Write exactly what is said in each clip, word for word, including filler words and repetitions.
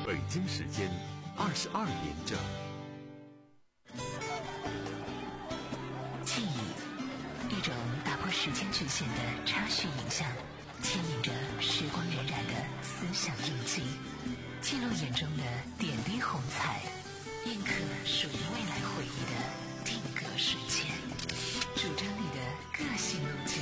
北京时间二十二点整。 记忆，一种打破时间局限的插叙影像，牵引着时光荏苒的思想印记，记录眼中的点滴红彩，印刻属于未来回忆的定格瞬间，主张你的个性路径。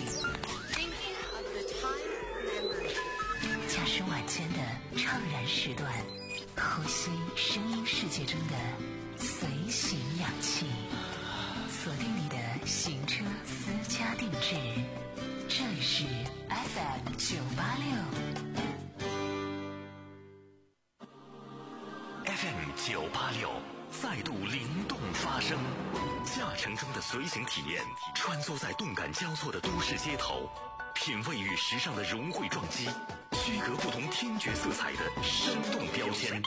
驾驶晚间的怅然时段，呼吸声音世界中的随行氧气，锁定你的行车私家定制。这里是 F M 九八六 F M 九八六再度灵动发声，驾乘中的随行体验，穿梭在动感交错的都市街头，品味与时尚的融汇撞击，区隔不同听觉色彩的生动标签。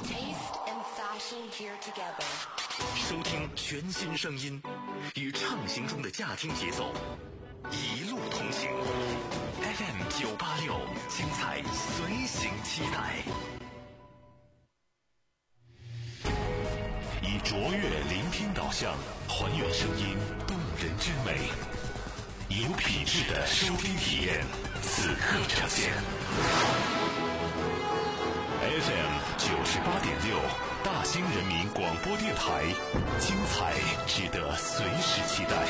收听全新声音，与畅行中的驾听节奏，一路同行。F M 九八六，精彩随行期待。以卓越聆听导向，还原声音动人之美，有品质的收听体验，此刻呈现。F M 九十八点六，大兴人民广播电台，精彩值得随时期待。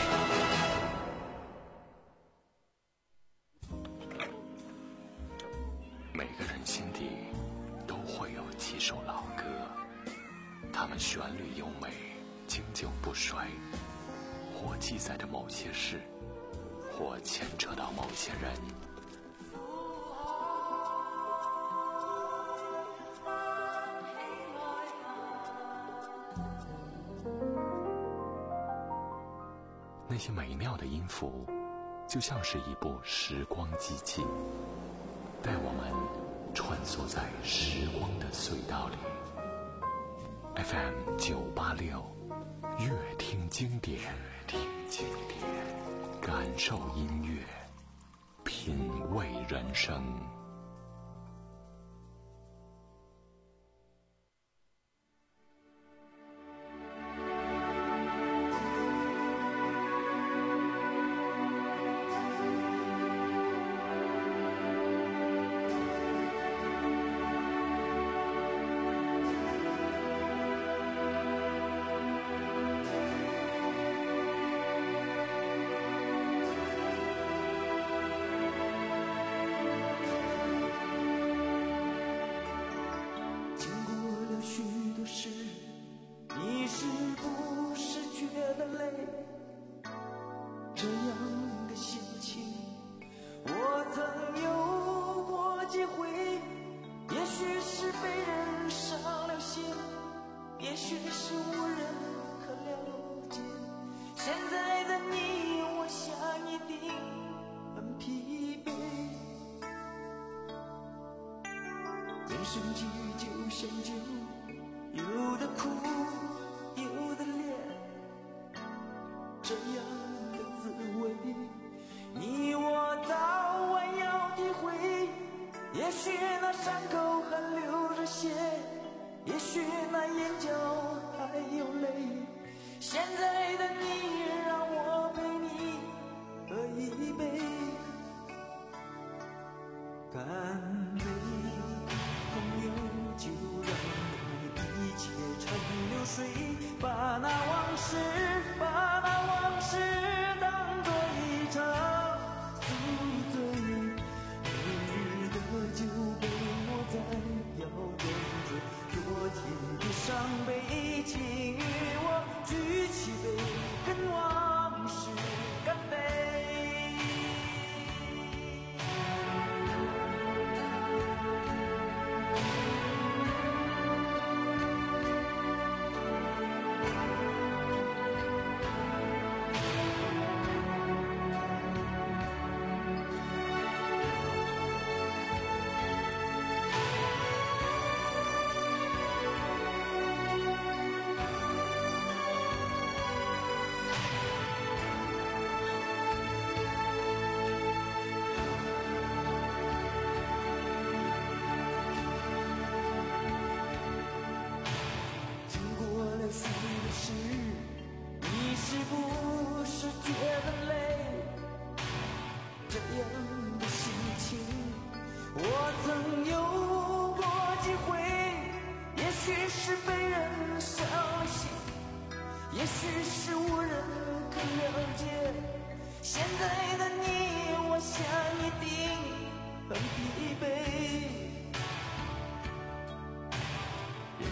每个人心底都会有几首老歌，它们旋律优美，经久不衰，或记载着某些事，或牵扯到某些人。那些美妙的音符，就像是一部时光机器，带我们穿梭在时光的隧道里。F M 九八六，乐听经典，听经典，感受音乐，品味人生。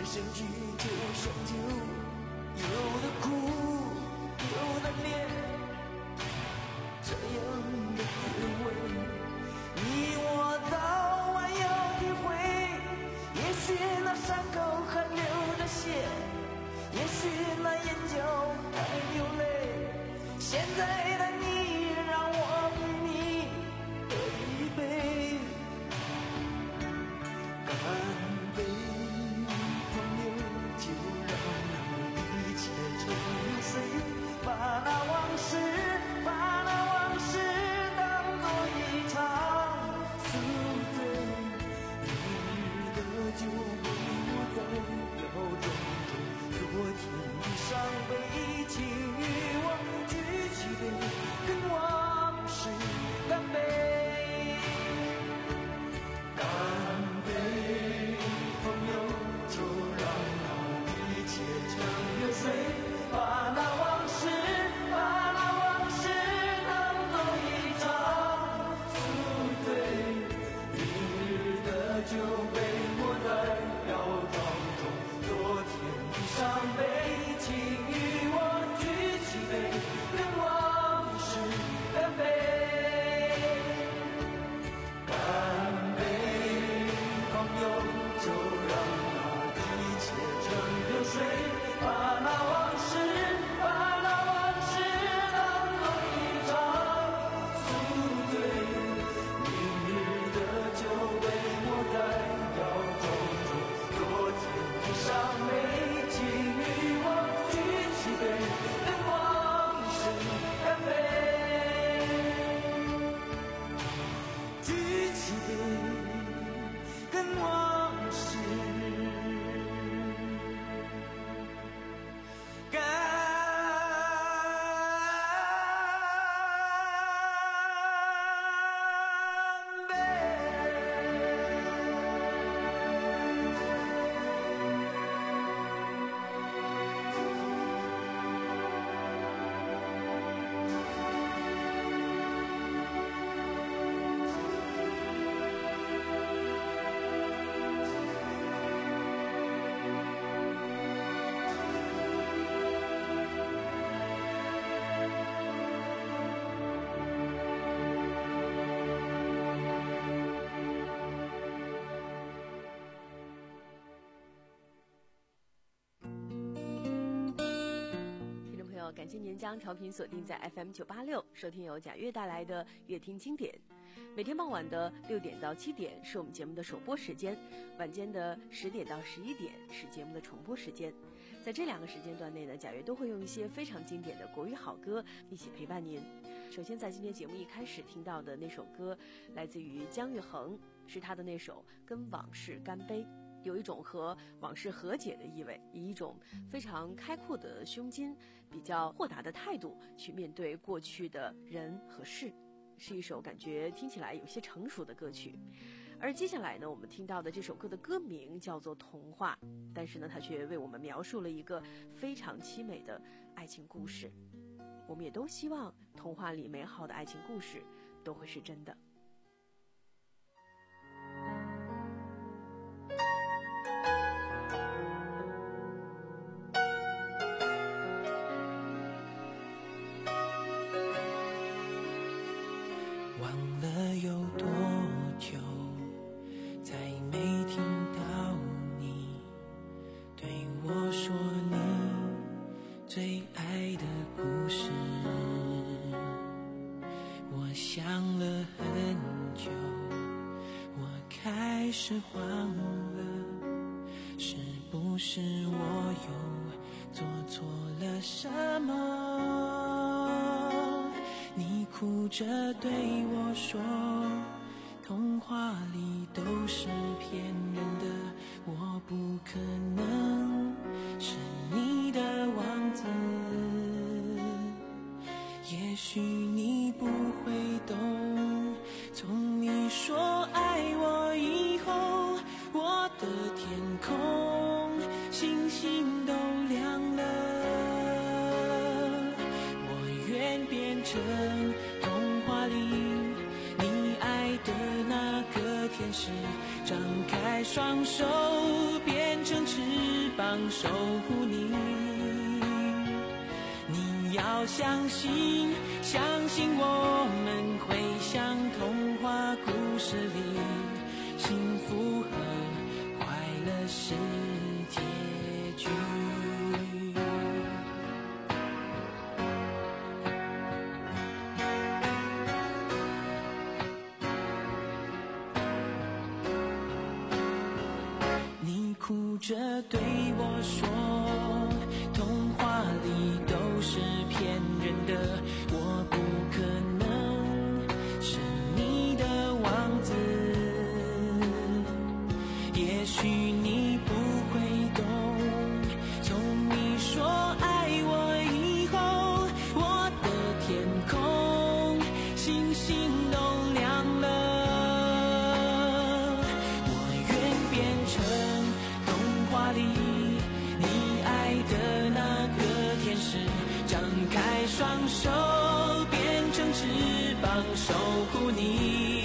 生聚就生就，有的苦，有的烈，这样的滋味，你我早晚要体会。也许那伤口还流着血，也许那眼角还流泪，现在的你让我为你喝一杯，干杯，朋友，就让那一切成流水，把那往事，把那往事当作一场宿醉，明日的酒被我在窑中中，昨天的伤悲，请与我举起杯，跟往事干杯，干杯，朋友，就让那一切成流水，把那往事，把那往事当作一场宿醉，明日的酒被我在窑庄中，昨天的伤悲，请与我举起杯，跟往事干杯，干杯，朋友，就让那一切成流水，把那往事，把那往事当作一场宿醉，明日的酒被我在窑中中，昨天的伤悲，请与我举起杯，跟往事干杯，举起杯，跟往事干感谢您将调频锁定在 F M 九八六，收听由贾悦带来的乐听经典。每天傍晚的六点到七点是我们节目的首播时间，晚间的十点到十一点是节目的重播时间。在这两个时间段内呢，贾悦都会用一些非常经典的国语好歌一起陪伴您。首先在今天节目一开始听到的那首歌来自于姜育恒，是他的那首《跟往事干杯》，有一种和往事和解的意味，以一种非常开阔的胸襟，比较豁达的态度去面对过去的人和事，是一首感觉听起来有些成熟的歌曲。而接下来呢，我们听到的这首歌的歌名叫做《童话》，但是呢，它却为我们描述了一个非常凄美的爱情故事。我们也都希望童话里美好的爱情故事都会是真的。 忘了有多久，再没听到你对我说你最爱的故事。我想了很久，我开始慌了，是不是我又做错了什么？你哭着对我说，童话里都是骗人的，我不可能是你的王子。也许你不会懂，从你说爱我以后，我的天空星星都亮了。我愿变成童话里你爱的那个天使，张开双手变成翅膀。 膀守护你。你要相信，相信我们会像童话故事里，幸福和快乐是结局。你哭着对我说，童话里都是骗人的，我不可能是你的王子。也许你不会懂，从你说爱我以后，我的天空星星都亮了。我愿变成童话里你爱的那个天使，张开双手变成翅膀守护你。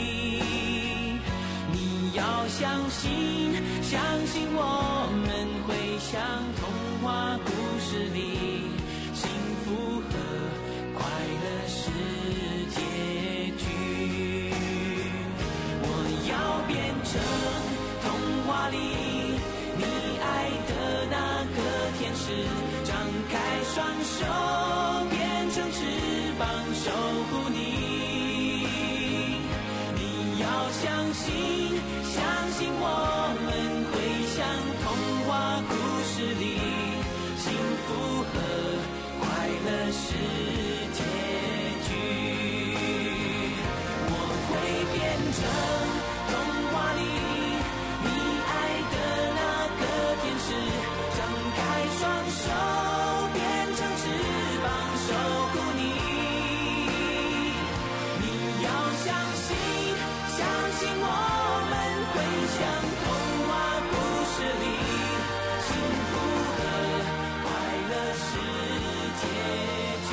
你要相信，相信我们会像童话故事里，幸福和快乐是结局。我要变成童话里你爱的那个天使，张开双手变成翅膀守护你。你要相信，相信我们会像童话故事里，幸福和快乐是结局。我会变成童话里你爱的那个天使，张开双手变成翅膀守护你。你要相信，相信我们会像童话故事里，幸福和快乐是结局。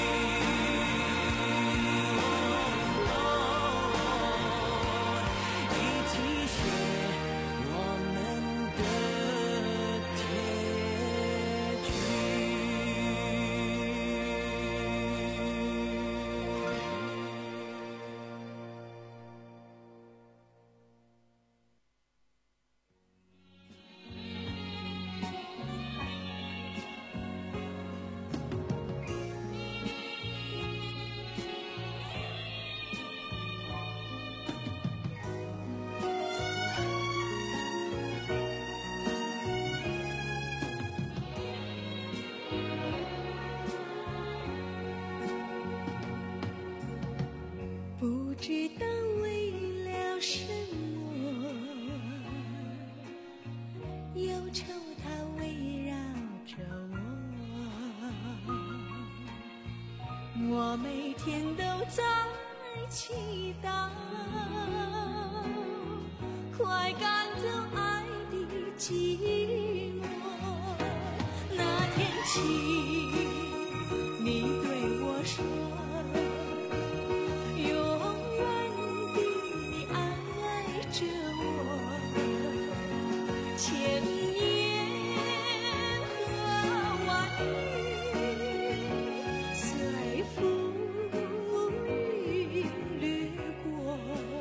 一起写我们的结局。 不知道为了什么，忧愁它围绕着我，我每天都在祈祷，快赶走爱的寂寞。那天起，你对我说，千言和万语随风云掠过，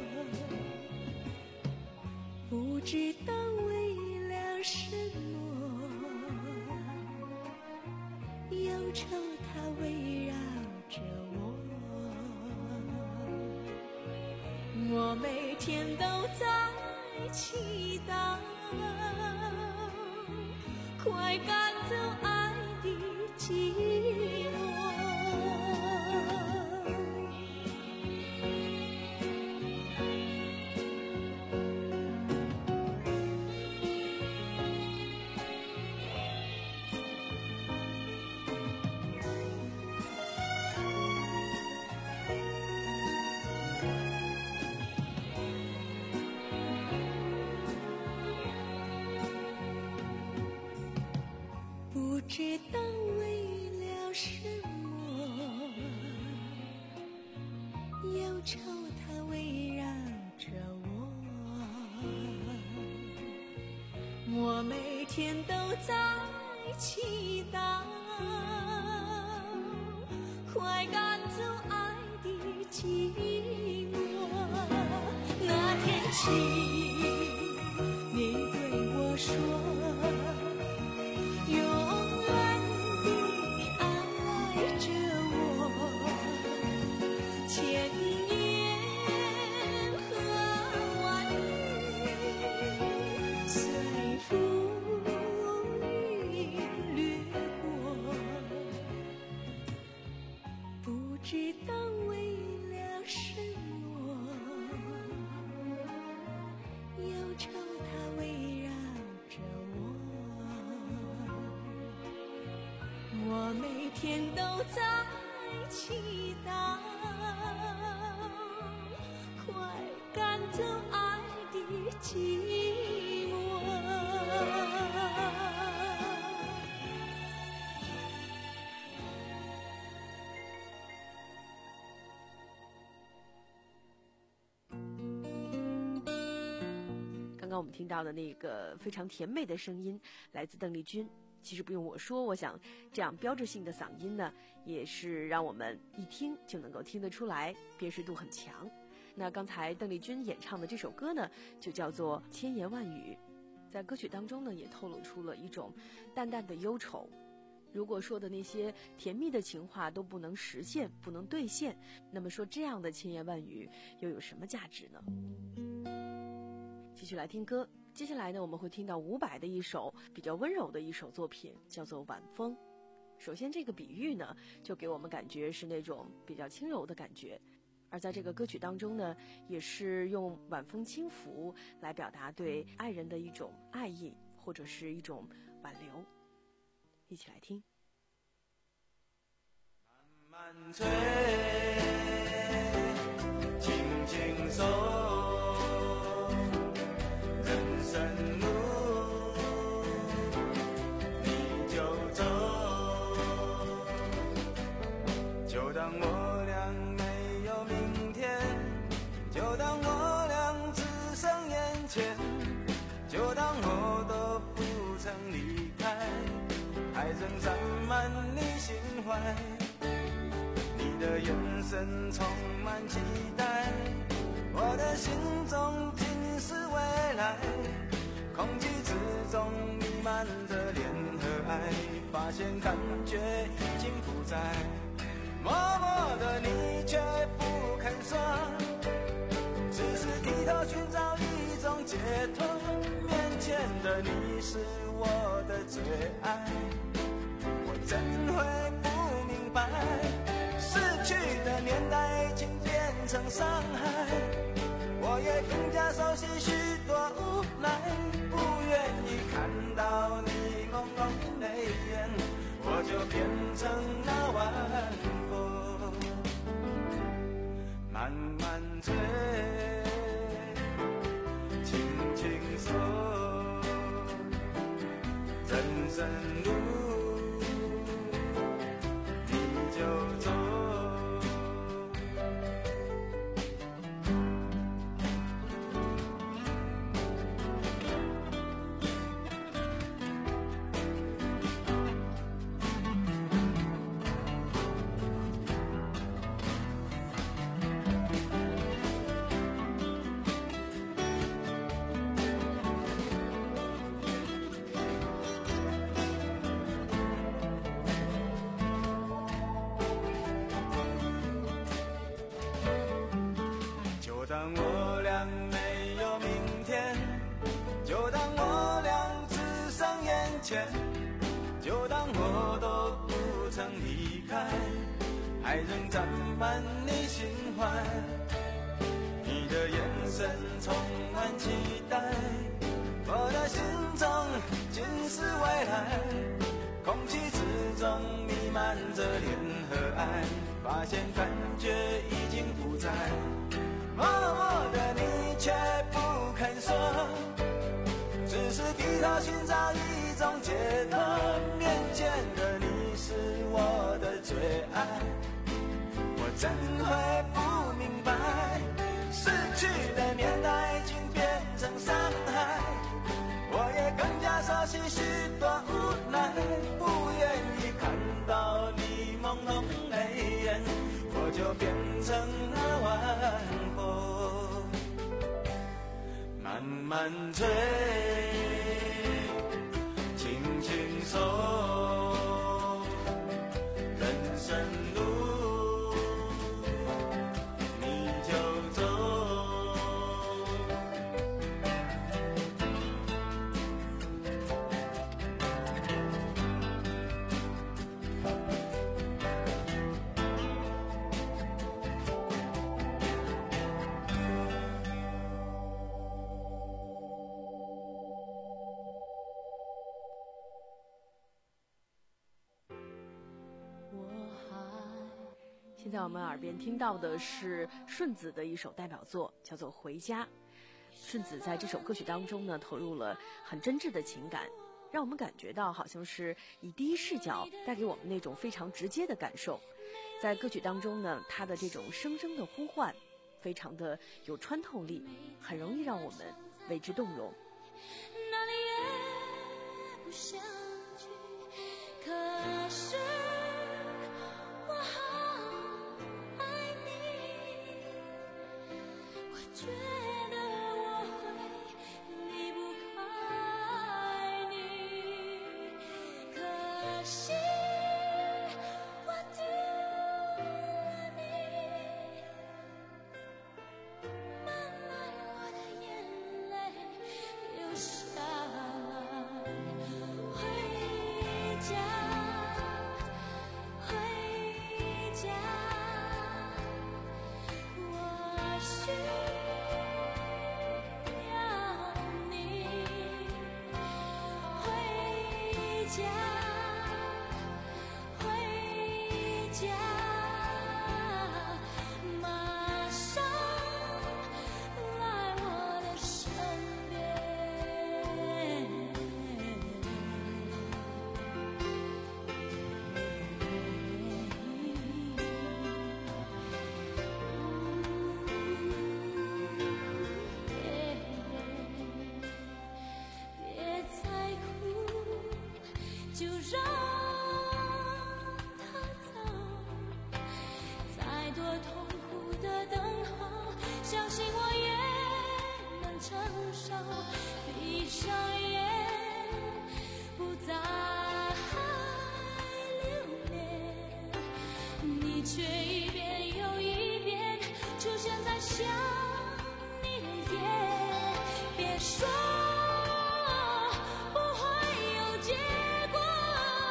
不知道为了什么，忧愁它围绕着我，我每天都在祈祷，快赶走爱的寂寞。不知道为了什么， 我每天都在祈祷，快赶走爱的寂寞。那天起，你对我说，永远地爱着我，千言和万语随风云掠过，不知道为了什么，忧愁它围绕着我，我每天都在祈祷，快赶走爱的寂寞。 刚刚我们听到的那个非常甜美的声音来自邓丽君，其实不用我说，我想这样标志性的嗓音呢，也是让我们一听就能够听得出来，辨识度很强。那刚才邓丽君演唱的这首歌呢，就叫做《千言万语》，在歌曲当中呢，也透露出了一种淡淡的忧愁。如果说的那些甜蜜的情话都不能实现，不能兑现，那么说这样的千言万语又有什么价值呢？继续来听歌，接下来呢，我们会听到伍佰的一首比较温柔的一首作品，叫做《晚风》。首先这个比喻呢，就给我们感觉是那种比较轻柔的感觉，而在这个歌曲当中呢，也是用晚风轻拂来表达对爱人的一种爱意，或者是一种挽留。一起来听。 慢慢吹，轻轻松，人生路你就走，就当我俩没有明天，就当我俩只剩眼前，就当我都不曾离开，爱仍占满你心怀，你的眼神充满期待，我的心中尽是未来，空气之中弥漫着恋和爱，发现感觉已经不在，默默的你却不肯说，只是低头寻找一种解脱，面前的你是我的最爱，我怎会不明白，逝去的年代已经变成伤害，我也更加熟悉许多无奈，不愿意看到你朦胧的泪眼，我就变成那晚风，慢慢吹，轻轻松，人生路你就走，就当我俩没有明天，就当我俩只剩眼前，就当我都不曾离开，爱仍占满你心怀，你的眼神充满期待，我的心中尽是未来，空气之中弥漫着恋和爱，发现感觉已经不在，默默的你却不肯说，只是低头寻找一种解脱，面前的你是我的最爱，我怎会不明白，逝去的年代已经变成伤害，我也更加熟难追，轻轻松，人生路你就走。 现在我们耳边听到的是顺子的一首代表作，叫做《回家》。顺子在这首歌曲当中呢，投入了很真挚的情感，让我们感觉到好像是以第一视角带给我们那种非常直接的感受。在歌曲当中呢，他的这种声声的呼唤非常的有穿透力，很容易让我们为之动容。 哪里也不想去，可是我好爱你，我觉得我会离不开你，可惜我丢了你，慢慢我的眼泪流下来，回家，回家，我需要你，回家，回家，马上来我的身边。别再哭，就让它走。再多痛苦的等候，相信我也能承受。闭上眼，不再留恋，你却一遍又一遍出现在想你的夜。别说不会有结果，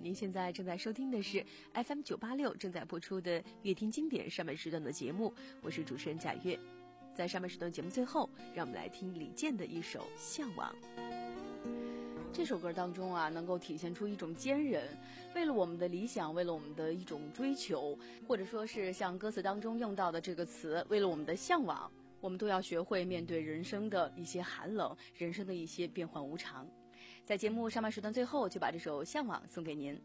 您现在正在收听的是 F M 九八六正在播出的乐听经典上半时段的节目，我是主持人贾月。在上半时段节目最后，让我们来听李健的一首《向往》。 这首歌当中啊，能够体现出一种坚韧，为了我们的理想，为了我们的一种追求，或者说是像歌词当中用到的这个词，为了我们的向往，我们都要学会面对人生的一些寒冷，人生的一些变幻无常。在节目上半时段最后，就把这首《向往》送给您。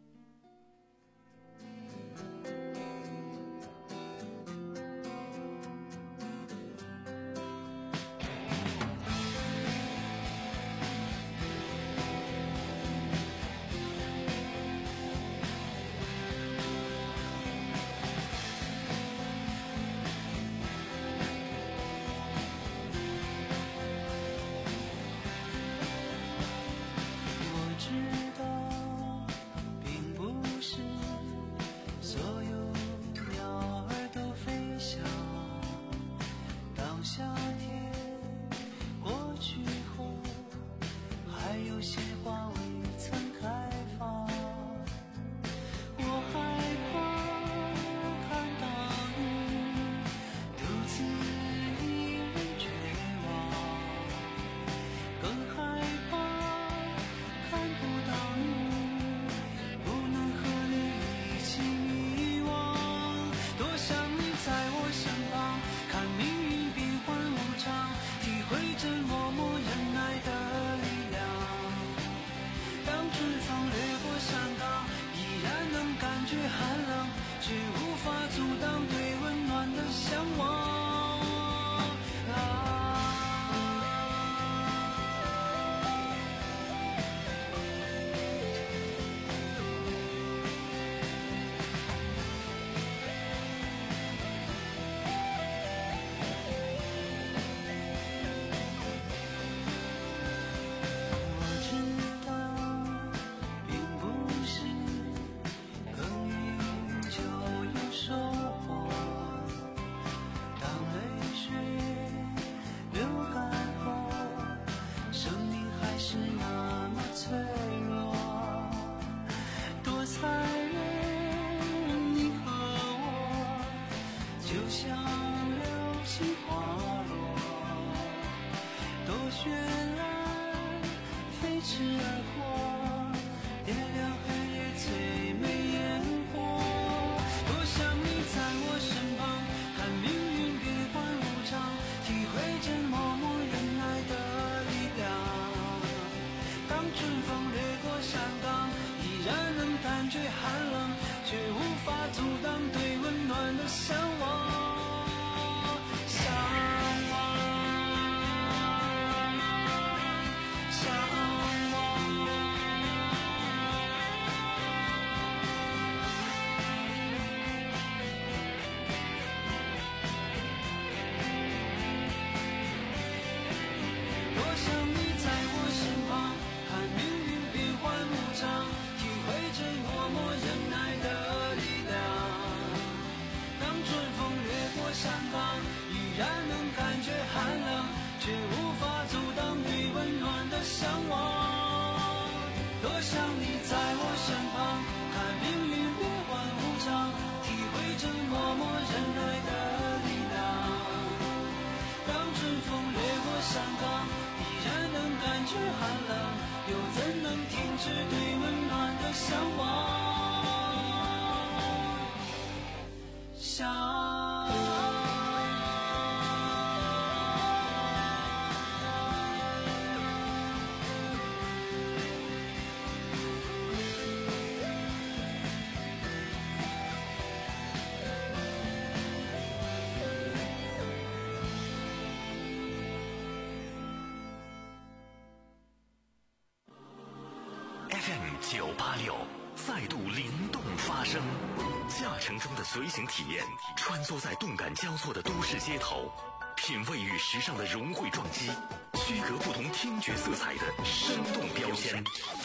F M 九八六再度灵动发声，驾乘中的随行体验，穿梭在动感交错的都市街头，品味与时尚的融汇撞击，区隔不同听觉色彩的生动标签。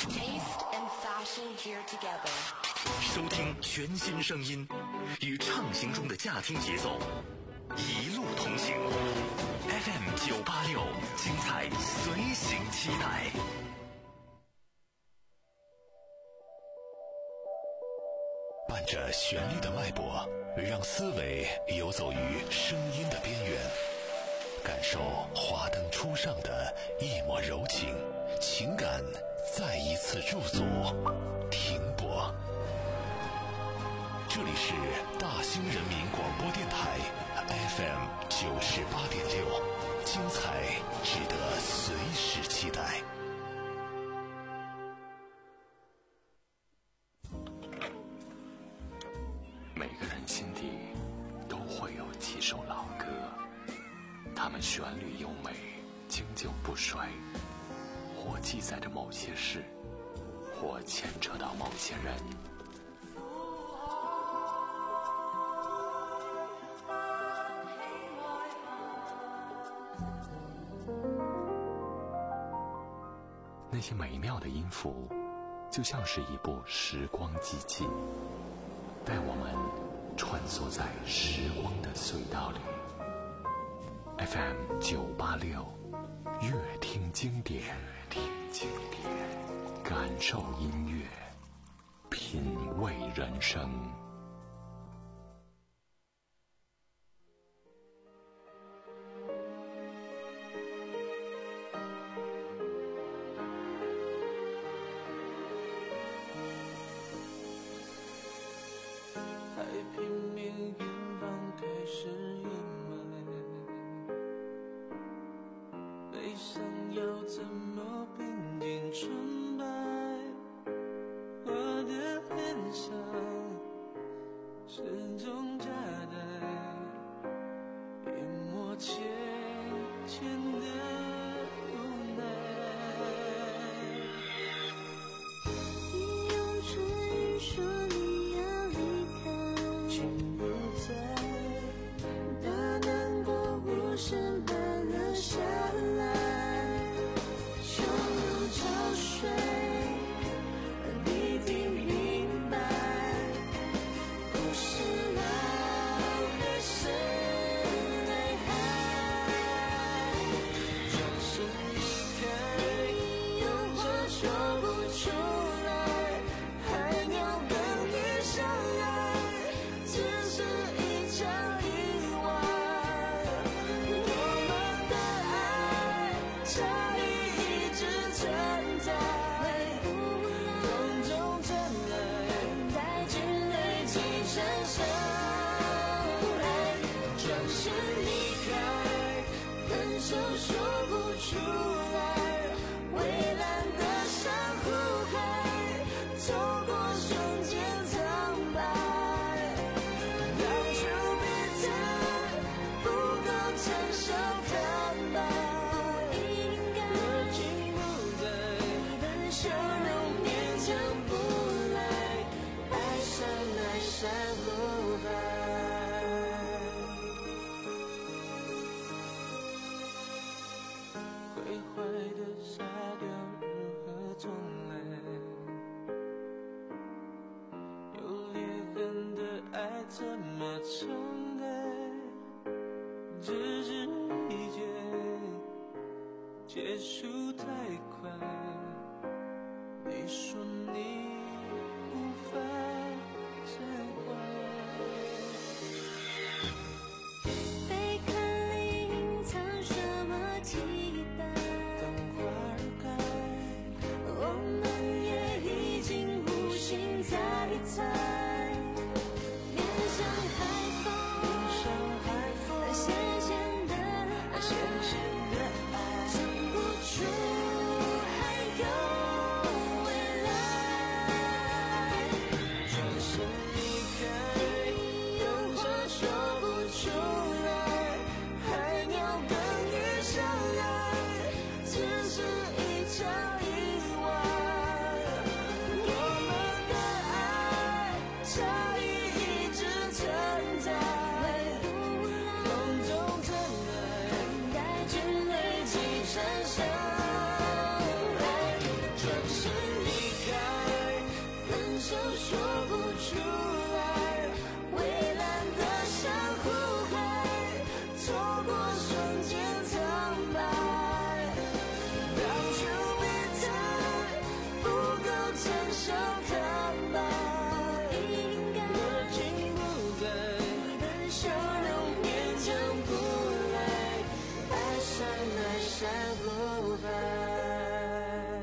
收听全新声音，与畅行中的驾听节奏，一路同行。F M 九八六，精彩随行期待。 伴着旋律的脉搏，让思维游走于声音的边缘，感受华灯初上的一抹柔情，情感再一次驻足停泊。这里是大兴人民广播电台 F M 九十八点六，精彩值得随时期待。 每个人心底都会有几首老歌，它们旋律优美，经久不衰，或记载着某些事，或牵扯到某些人。那些美妙的音符，就像是一部时光机器，带我们穿梭在时光的隧道里。F M 九八六，乐听经典，听经典，感受音乐，品味人生。 怎么承担？只是一切结束太快。你说你无法释怀。 贝壳里隐藏什么期待？ 当花儿开， 我们也已经无心再猜。 转身离不白。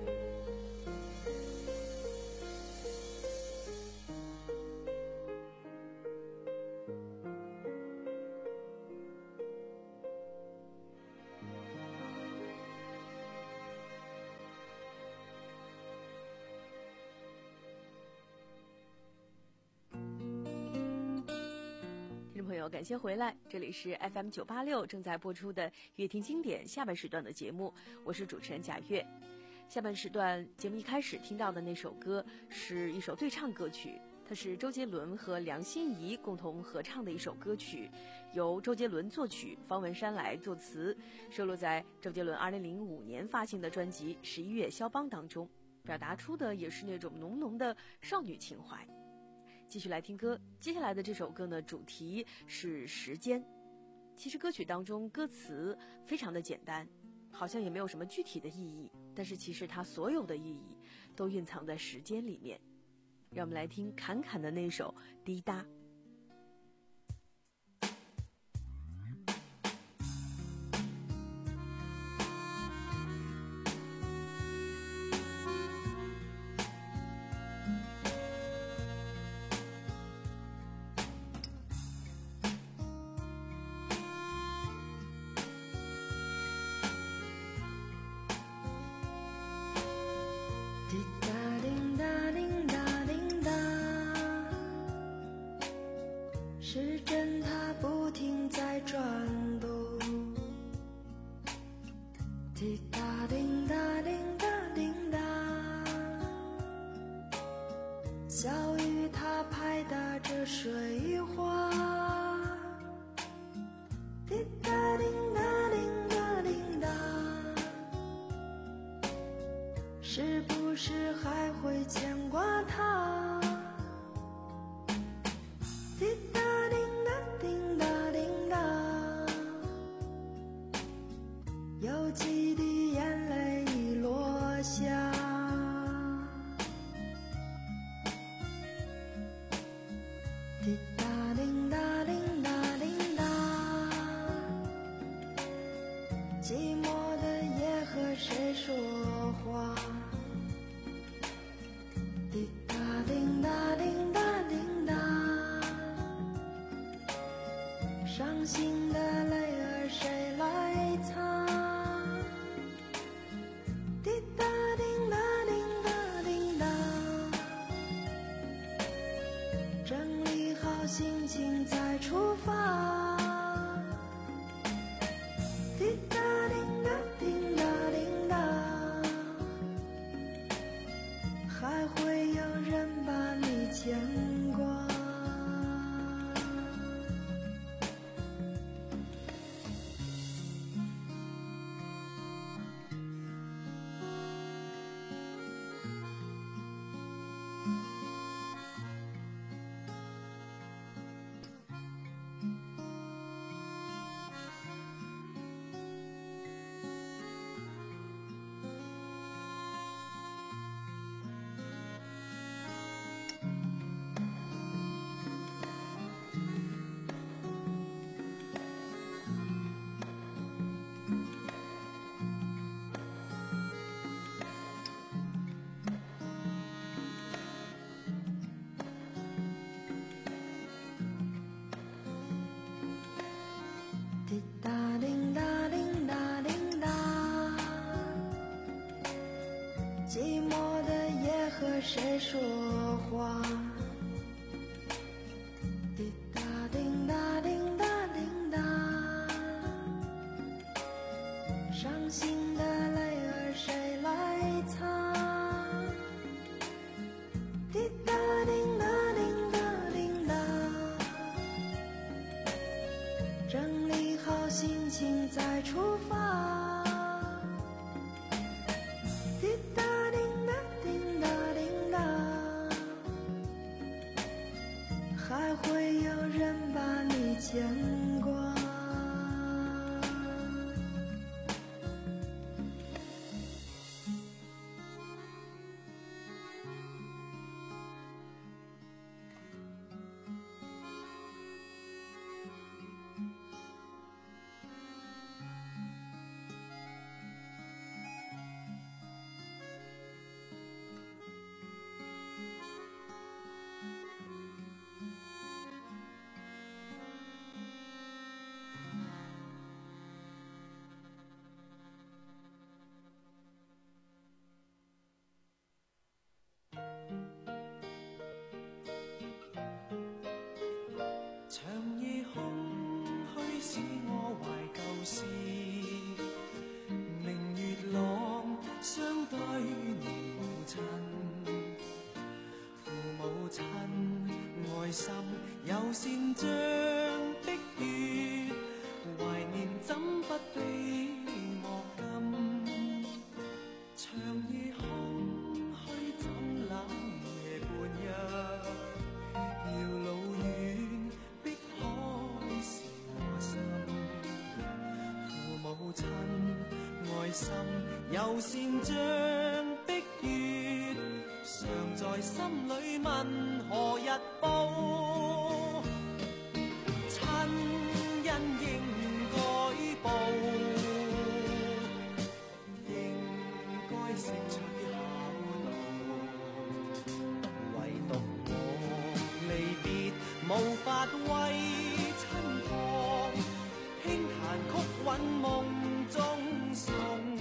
朋友，感谢回来，这里是 F M 九八六正在播出的乐听经典下半时段的节目，我是主持人贾月。下半时段节目一开始听到的那首歌是一首对唱歌曲，它是周杰伦和梁心颐共同合唱的一首歌曲，由周杰伦作曲，方文山来作词，收录在周杰伦二零零五年发行的专辑《十一月肖邦》当中，表达出的也是那种浓浓的少女情怀。继续来听歌，接下来的这首歌呢，主题是时间。其实歌曲当中歌词非常的简单，好像也没有什么具体的意义，但是其实它所有的意义都蕴藏在时间里面。让我们来听侃侃的那首《滴答》。 滴答滴答滴答滴答，时针它不停在转动。滴答滴答滴答滴答，小雨它拍打着水花。滴答滴答滴答滴答，是不是还会牵挂他？滴答滴答滴答滴答，有几滴眼泪已落下。滴答滴答滴答滴答，寂寞的夜和谁说话？滴答滴答滴答滴答，伤心的泪儿谁来擦？滴答滴答滴答滴答，整理好心情再出发。滴答滴答滴答滴答，还会有人把你牵挂。滴答滴答滴答滴答，寂寞的夜和谁说话？滴答滴答滴答滴答，伤心的泪儿谁来擦？滴答滴答滴答滴答，整理好心情再出发。滴答滴答滴答滴答，还会有人把你牵挂。 有善像碧月，懷念怎不被莫禁。長夜空虛怎冷夜半日，遙路遠碧海是我心。父母親愛心有善像碧月，常在心裏問何日報。親恩應該報，應該識取孝道。唯獨我離別無法為親旁，輕彈曲韻夢中送。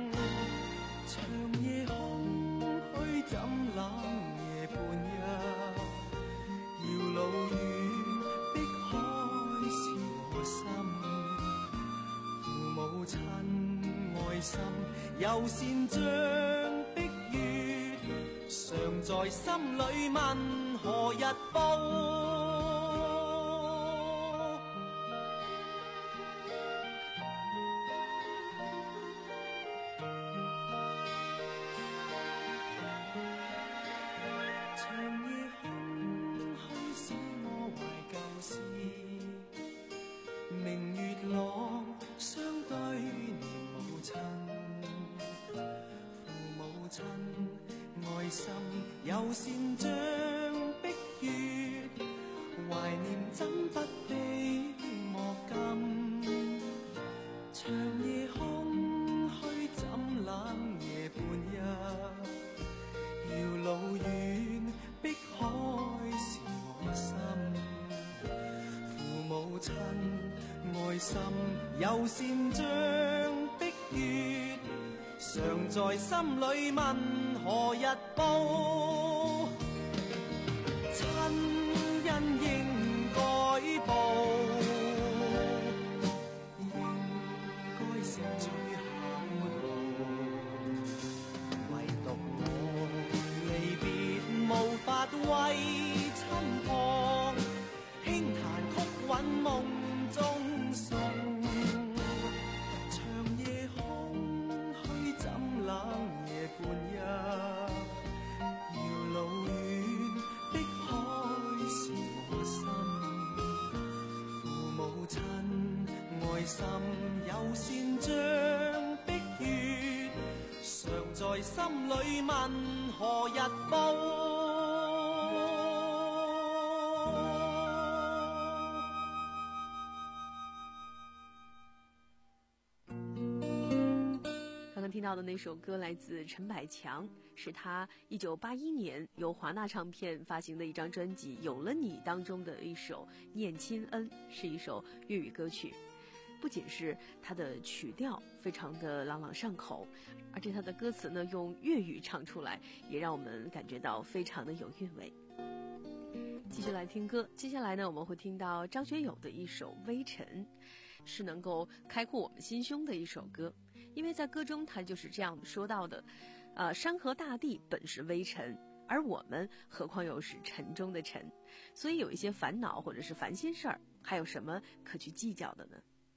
長夜空虛怎冷夜半日，遙路遠碧海是我心。父母親愛心有善像碧月，常在心裏問何日報。明月朗相對念母親，父母親愛心有善像碧月，懷念怎不被莫禁。長夜空虛怎冷夜半日，遙路遠碧海是我心。父母親愛心有善像碧月，常在心裏問何日報。親恩應該報，應該識取孝道。唯獨我離別無法為親旁，輕彈曲韻夢中送。長夜空虛怎冷夜半日，遙路遠碧海是我心。父母親愛心有善像碧月，常在心裏問何日報。 听到的那首歌来自陈百强，是他一九八一年由华纳唱片发行的一张专辑《有了你》当中的一首《念亲恩》，是一首粤语歌曲。不仅是它的曲调非常的朗朗上口，而且它的歌词呢用粤语唱出来，也让我们感觉到非常的有韵味。继续来听歌，接下来呢我们会听到张学友的一首《微尘》，是能够开阔我们心胸的一首歌。因为在歌中他就是这样说到的，呃，山河大地本是微尘，而我们何况又是尘中的尘，所以有一些烦恼或者是烦心事儿，还有什么可去计较的呢？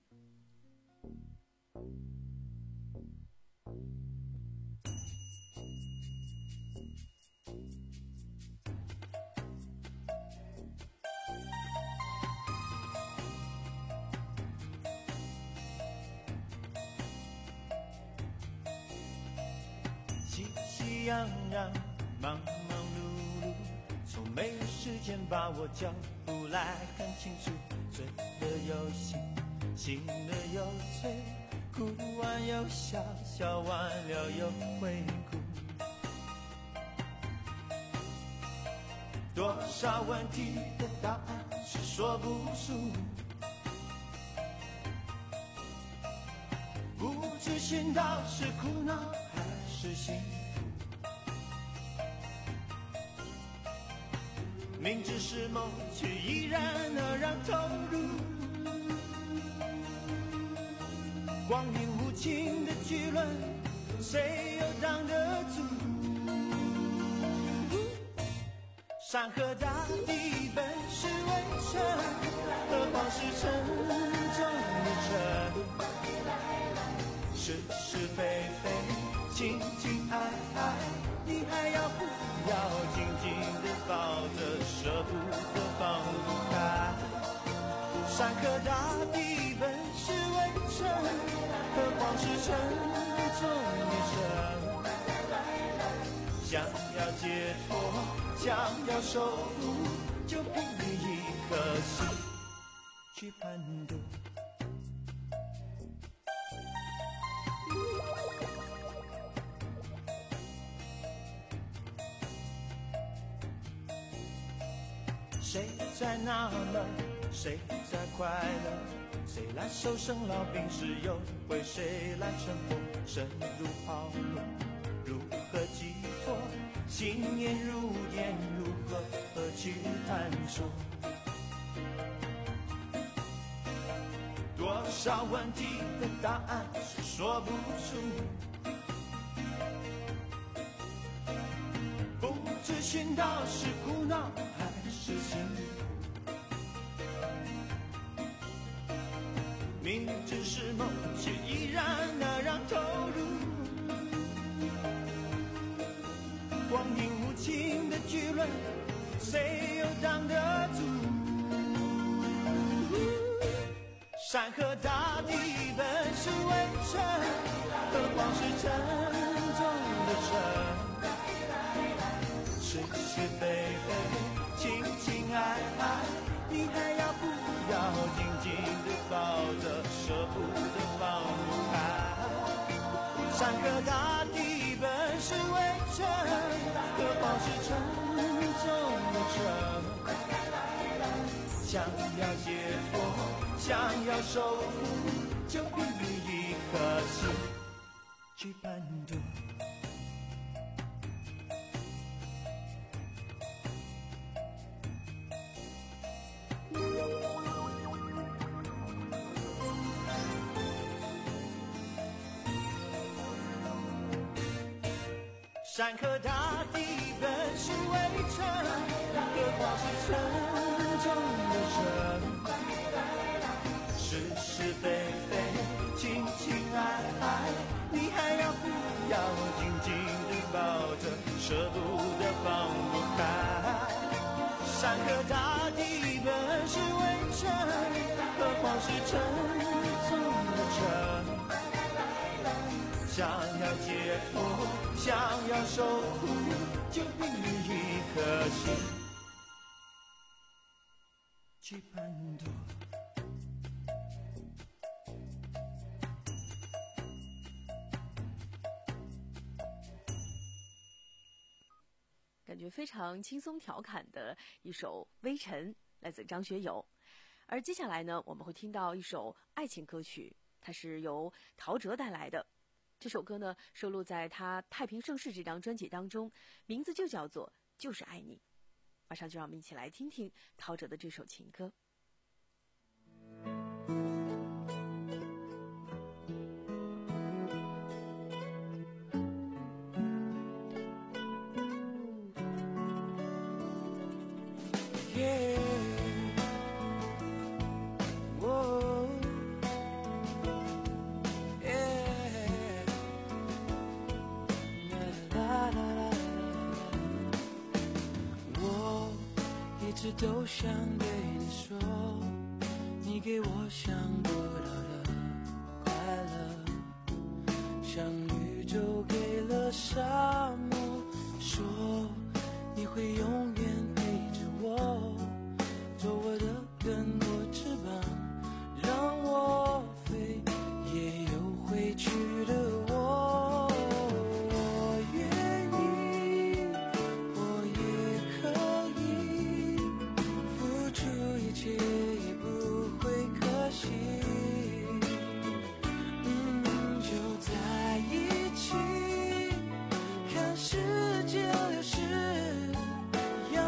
熙熙攘攘，忙忙碌碌，从没有时间把握脚步来看清楚。醉了又醒，醒了又醉，哭完又笑，笑完了又会哭。多少问题的答案是说不出，不知寻到是苦恼还是幸福，明知是梦却依然而然投入，光阴无情的巨轮，谁又挡得住？ 山河大地本是微尘，何况是沉重的尘。是是非非，情情爱爱，你还要不要紧紧地抱着，舍不得放不开。山河大地本是微尘，何况是沉重的尘。想要解脱，想要守护，就凭你一颗心去攀渡。谁在纳闷，谁在快乐？谁来受生老病死忧？为谁来乘风深入泡沫？如何寄托信念如烟？如何去探索？多少问题的答案是说不出，不知寻到是苦恼还是幸福。明知是梦，却依然那样投入。光阴无情的巨轮，谁又挡得住？山河大地本是微尘，何况是沉重的尘。是是非非，情情爱爱，你还要不要紧紧地抱着，舍不得放不开。山河大地本是微尘，何况是沉重的尘。想要解脱，想要守护，就凭你一颗心去攀渡。山河大地本是微尘，何况是沉重的尘。是是非非，情情爱爱，你还要不要紧紧地抱着，舍不得放不开。山河大地本是微尘，何况是沉重的尘。想要解脱，想要守护，就凭你一颗心去攀渡。 感觉非常轻松调侃的一首《微尘》，来自张学友。而接下来呢，我们会听到一首爱情歌曲，它是由陶喆带来的。这首歌呢，收录在他《太平盛世》这张专辑当中，名字就叫做《就是爱你》。马上就让我们一起来听听陶喆的这首情歌。 Yeah. Whoa. Yeah. La, la, la, la. 我一直都想对你说，你给我想不到的快乐，像宇宙给了沙漠，说你会永远陪着我，做我的更多翅膀，让我飞，也有回去的我。我愿意，我也可以付出一切，也不会可惜。嗯，就在一起，看世界流逝。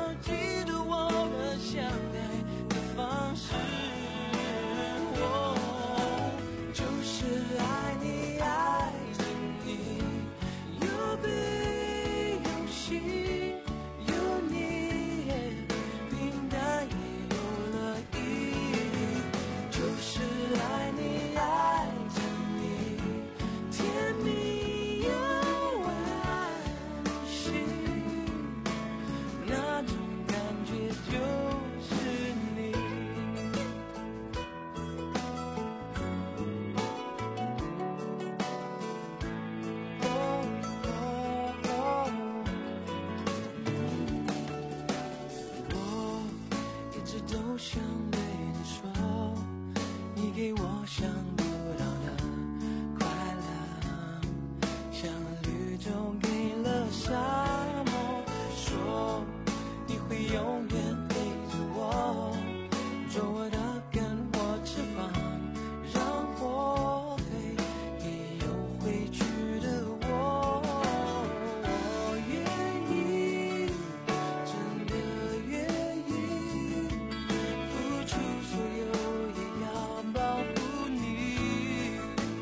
想对你说，你给我想不到的快乐，像绿洲给了沙漠，说你会永远陪着我，做我的跟我翅膀，让我飞，也有回去的我。我愿意，真的愿意，付出所有也要保护你。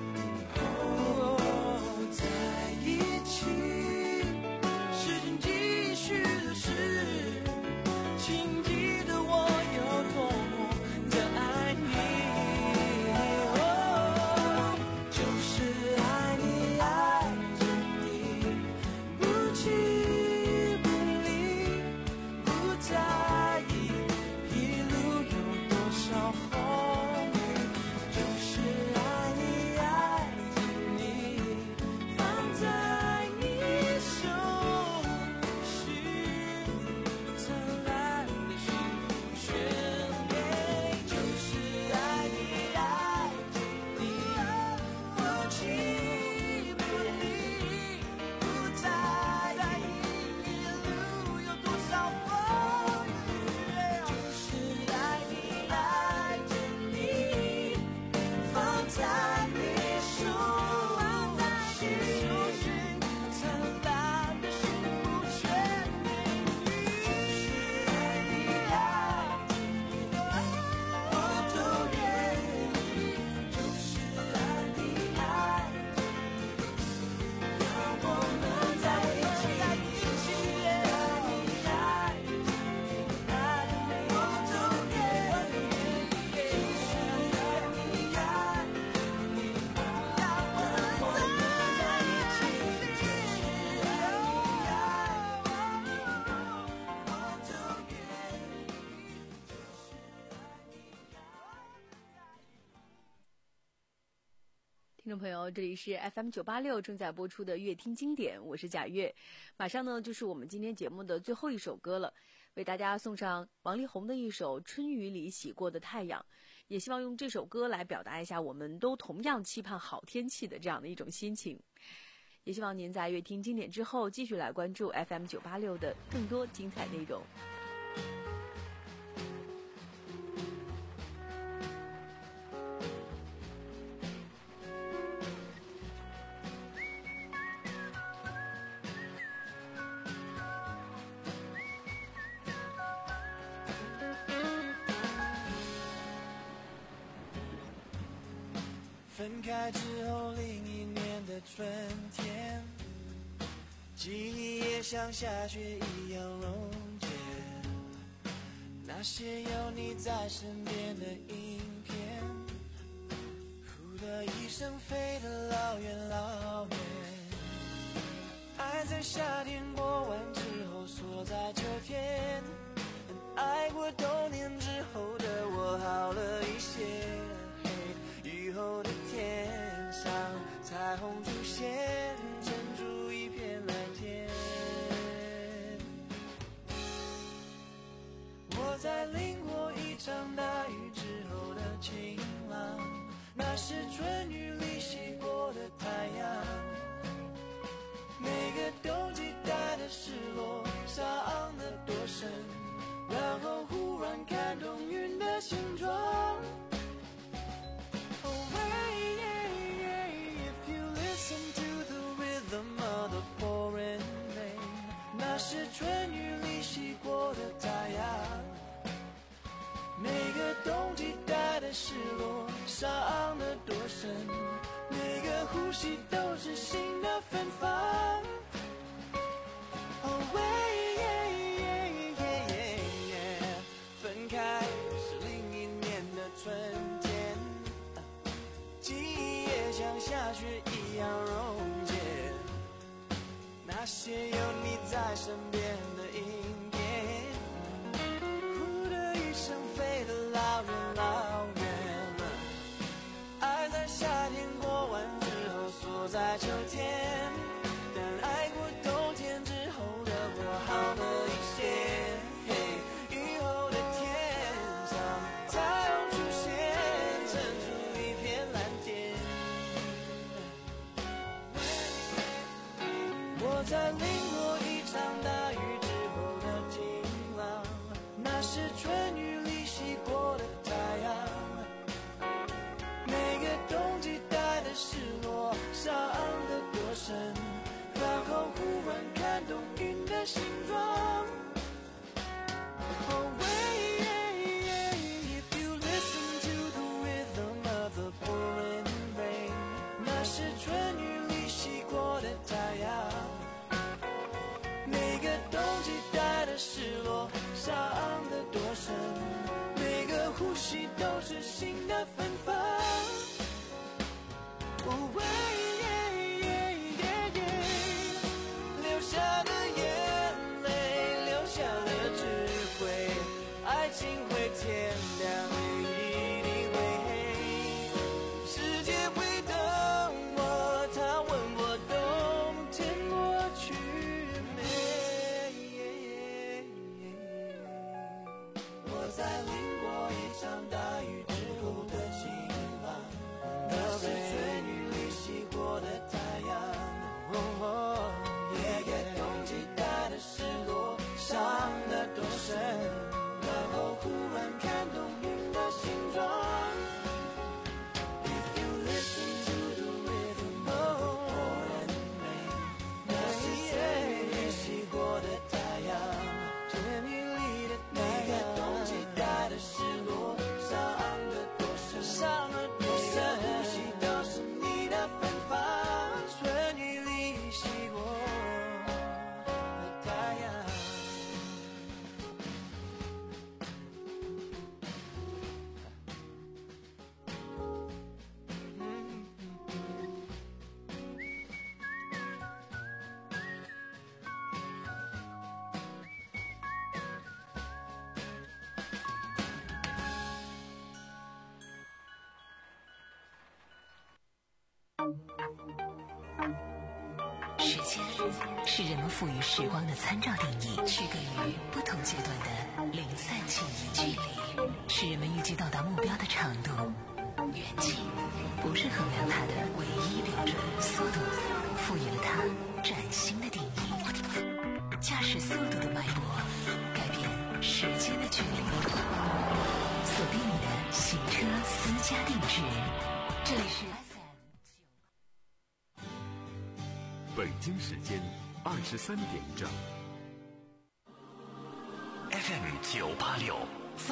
哦，在一起，时间继续流逝，请记得我有多么的爱你。哦，就是爱你，爱着你，不弃不离，不在意一路有多少风雨。就是爱你，爱着你，放在你手心，灿烂的幸福献给。就是爱你，爱着你，不弃不离，不在意一路有多少风雨。就是爱你，爱着你，放在你手心，灿烂的幸福献给你。爱你，爱着你，我都愿意。就是爱你，爱着你，让我们在一起，爱你，爱着你，爱着你，我都愿意。就是爱你，爱着你，让我们在一起，就是爱你，爱着你，我都愿意。 听众朋友，这里是 F M 九八六正在播出的乐听经典，我是贾月。马上呢就是我们今天节目的最后一首歌了，为大家送上王力宏的一首《春雨里洗过的太阳》，也希望用这首歌来表达一下我们都同样期盼好天气的这样的一种心情。也希望您在乐听经典之后继续来关注 F M 九八六的更多精彩内容。 分开之后另一年的春天，记忆也像下雪一样溶解，那些有你在身边的影片，呼的一声飞得老远老远。爱在夏天过完之后锁在秋天，爱过冬年之后的我好了一些，雨后的天上彩虹出现，珍珠一片蓝天。我在淋过一场大雨之后的晴朗，那是春雨里洗过的太阳。每个冬季带的失落，伤得多深，然后忽然看懂云的形状。那是春雨里洗过的太阳，每个冬季带的失落，伤得多深，每个呼吸都是新的芬芳。Oh, yeah, yeah, yeah, yeah, yeah. 分开是另一年的春天，记忆也像下雪一样溶解，那些有你在身边的影片，呼的一声飞得老远老远。爱在夏天过完之后锁在秋天，但爱过冬天之后的我好了一些。雨后的天上在淋过一场大雨之后的晴朗，那是春雨里洗过的太阳。每个冬季带的失落，伤得多深，然后忽然看懂云的形状。Oh, if you listen to the rhythm of the pouring rain， 那是春雨里洗过的太阳。每个冬季带的失落，伤得多深，每个呼吸都是新的芬芳。Oh, 流下的眼泪，流下了智慧，爱情会天亮，雨一定会黑，世界会等我，他问我冬天过去没？我在淋过一场大雨之后的晴朗，那是春雨里洗过的太阳。哦，夜夜冬季带的失落，伤得多深，然后忽然看懂云的形状。If you listen to the rhythm of the pouring rain， 那是春雨里洗过的太阳。春雨里的太阳，每个冬季带的失落，伤得多深，伤得多深，呼吸都是你的芬芳。春雨里洗过的太阳。 时间是人们赋予时光的参照定义，区隔于不同阶段的零散记忆。距离是人们预计到达目标的长度，远近不是衡量它的唯一标准。速度赋予了它崭新的定义。驾驶速度的脉搏改变时间的距离。锁定你的行车私家定制，这里是北京时间二十三点整。 F M 九八六。